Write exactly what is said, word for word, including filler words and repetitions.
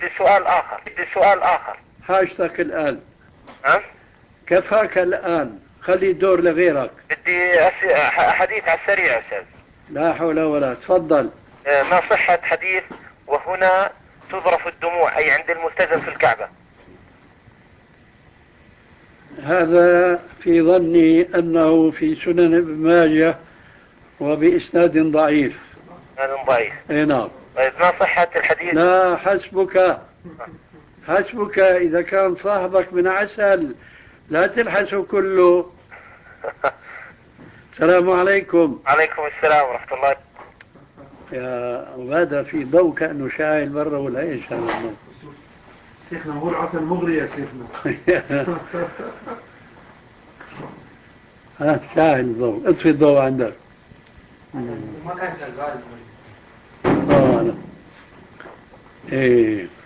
بسؤال آخر بسؤال آخر حاجتك الآن. ها؟ كفاك الآن، خلي دور لغيرك. بدي أس... حديث على السريع أستاذ. لا حول ولا، تفضل. ما صحة حديث وهنا تذرف الدموع أي عند الملتزم في الكعبة؟ هذا في ظني أنه في سنن ابن ماجه وبإسناد ضعيف. هذا ضعيف. اي نعم. طيب ما صحة الحديث؟ لا حسبك حسبك إذا كان صاحبك من عسل لا تلحسه كله. السلام عليكم. عليكم السلام ورحمة الله. يا وهذا في ضوء كأنه شاعل برا ولا ايش هذا؟ شيخنا هو العسل مغري يا شيخنا. ها شاعل الضوء، اطفي الضوء عندك. ما كان شغال. اه ايه